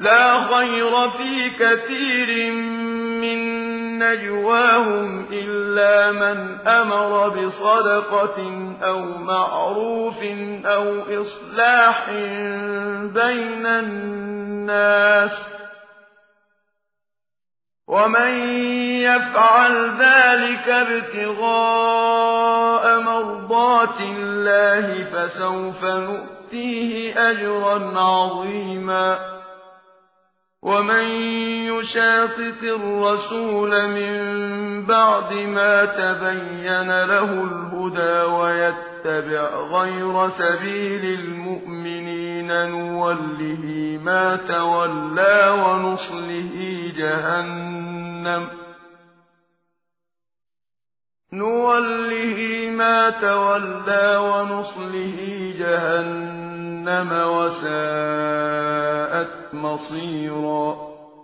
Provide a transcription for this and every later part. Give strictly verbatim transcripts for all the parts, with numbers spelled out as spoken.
لا خير في كثير من نجواهم إلا من أمر بصدقة أو معروف أو إصلاح بين الناس ومن يفعل ذلك ابتغاء مرضات الله فسوف نؤتيه أجرا عظيما ومن يشاقق الرسول من بعد ما تبين له الهدى ويتبع غير سبيل المؤمنين نوله ما تولى ونصله جهنم نوله ما تولى ونصله جهنم وساءت مصيرا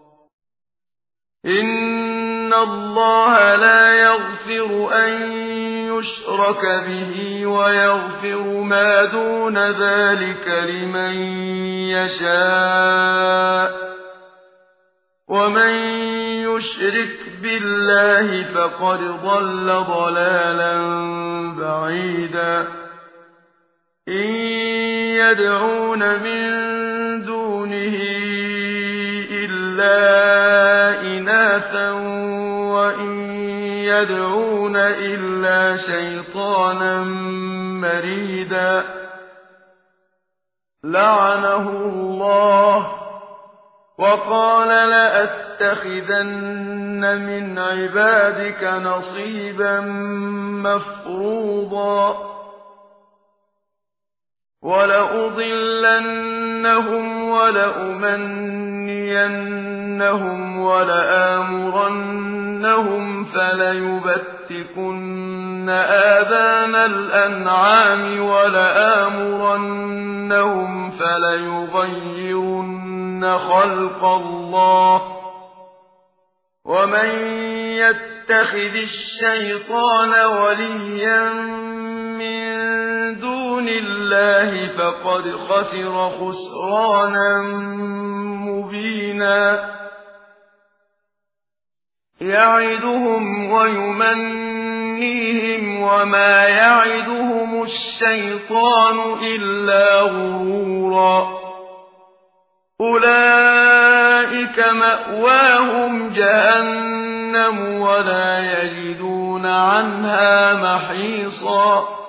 إن الله لا يغفر أن يشرك به ويغفر ما دون ذلك لمن يشاء ومن يشرك بالله فقد ضل ضلالا بعيدا إن يدعون من دونه إلا إناثا وإن يدعون إلا شيطانا مريدا لعنه الله وقال لأتخذن من عبادك نصيبا مفروضا ولأضلنهم ولأمنينهم ولآمرنهم فليبتكن آذان الأنعام ولآمرنهم فليغيرن خلق الله ومن يتخذ الشيطان وليا من دون الله فقد خسر خسرانا مبينا يعدهم ويمنيهم وما يعدهم الشيطان إلا غرورا أولئك مأواهم جهنم ولا يجدون عنها محيصا